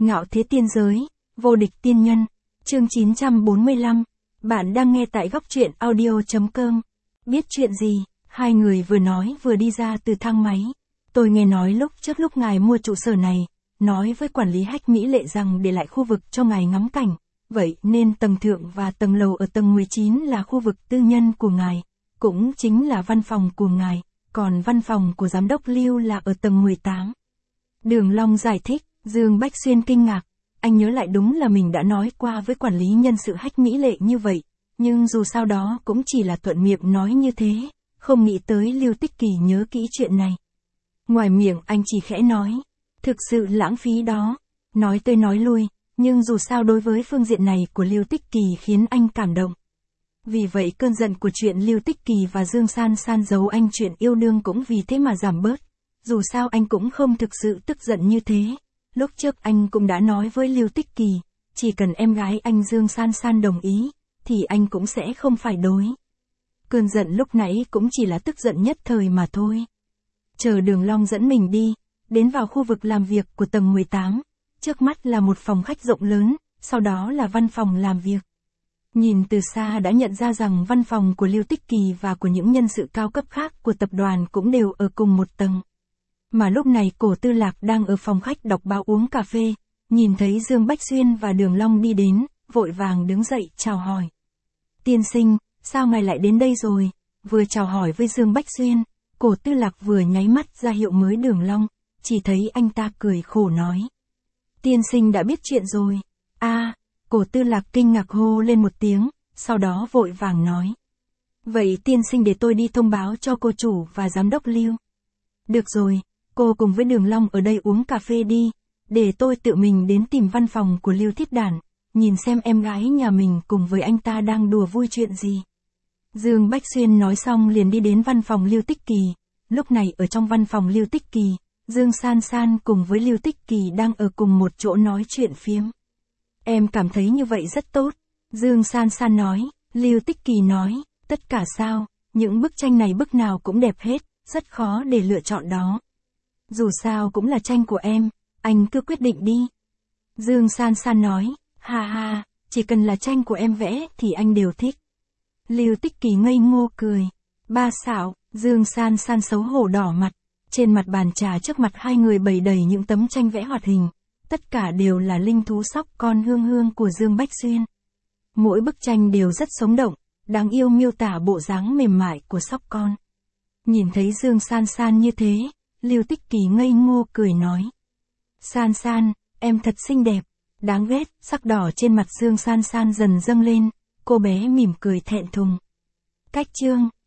Ngạo thế tiên giới, vô địch tiên nhân, chương 945, bạn đang nghe tại góc truyện audio.com. Biết chuyện gì, hai người vừa nói vừa đi ra từ thang máy. Tôi nghe nói lúc ngài mua trụ sở này, nói với quản lý Hách Mỹ Lệ rằng để lại khu vực cho ngài ngắm cảnh, vậy nên tầng thượng và tầng lầu ở tầng 19 là khu vực tư nhân của ngài, cũng chính là văn phòng của ngài, còn văn phòng của giám đốc Lưu là ở tầng 18. Đường Long giải thích. Dương Bách Xuyên kinh ngạc, anh nhớ lại đúng là mình đã nói qua với quản lý nhân sự Hách Mỹ Lệ như vậy, nhưng dù sao đó cũng chỉ là thuận miệng nói như thế, không nghĩ tới Lưu Tích Kỳ nhớ kỹ chuyện này. Ngoài miệng anh chỉ khẽ nói, thực sự lãng phí đó, nói tới nói lui, nhưng dù sao đối với phương diện này của Lưu Tích Kỳ khiến anh cảm động. Vì vậy cơn giận của chuyện Lưu Tích Kỳ và Dương San San giấu anh chuyện yêu đương cũng vì thế mà giảm bớt, dù sao anh cũng không thực sự tức giận như thế. Lúc trước anh cũng đã nói với Lưu Tích Kỳ, chỉ cần em gái anh Dương San San đồng ý, thì anh cũng sẽ không phải đối. Cơn giận lúc nãy cũng chỉ là tức giận nhất thời mà thôi. Chờ Đường Long dẫn mình đi, đến vào khu vực làm việc của tầng 18, trước mắt là một phòng khách rộng lớn, sau đó là văn phòng làm việc. Nhìn từ xa đã nhận ra rằng văn phòng của Lưu Tích Kỳ và của những nhân sự cao cấp khác của tập đoàn cũng đều ở cùng một tầng. Mà lúc này Cổ Tư Lạc đang ở phòng khách đọc báo uống cà phê, nhìn thấy Dương Bách Xuyên và Đường Long đi đến, vội vàng đứng dậy chào hỏi. Tiên sinh, sao ngài lại đến đây rồi? Vừa chào hỏi với Dương Bách Xuyên, Cổ Tư Lạc vừa nháy mắt ra hiệu mới Đường Long, chỉ thấy anh ta cười khổ nói. Tiên sinh đã biết chuyện rồi. Cổ Tư Lạc kinh ngạc hô lên một tiếng, sau đó vội vàng nói. Vậy tiên sinh để tôi đi thông báo cho cô chủ và giám đốc Lưu. Được rồi. Cô cùng với Đường Long ở đây uống cà phê đi, để tôi tự mình đến tìm văn phòng của Lưu Thiết Đản, nhìn xem em gái nhà mình cùng với anh ta đang đùa vui chuyện gì. Dương Bách Xuyên nói xong liền đi đến văn phòng Lưu Tích Kỳ, lúc này ở trong văn phòng Lưu Tích Kỳ, Dương San San cùng với Lưu Tích Kỳ đang ở cùng một chỗ nói chuyện phiếm. Em cảm thấy như vậy rất tốt, Dương San San nói, Lưu Tích Kỳ nói, tất cả sao, những bức tranh này bức nào cũng đẹp hết, rất khó để lựa chọn đó. Dù sao cũng là tranh của em, anh cứ quyết định đi. Dương San San nói, ha, chỉ cần là tranh của em vẽ thì anh đều thích. Lưu Tích Kỳ ngây ngô cười. Ba xạo, Dương San San xấu hổ đỏ mặt. Trên mặt bàn trà trước mặt hai người bày đầy những tấm tranh vẽ hoạt hình. Tất cả đều là linh thú sóc con Hương Hương của Dương Bách Xuyên. Mỗi bức tranh đều rất sống động, đáng yêu miêu tả bộ dáng mềm mại của sóc con. Nhìn thấy Dương San San như thế, Lưu Tích Kỳ ngây ngô cười nói. San San, em thật xinh đẹp, đáng ghét, sắc đỏ trên mặt Dương San San dần dâng lên, cô bé mỉm cười thẹn thùng. Cách chương.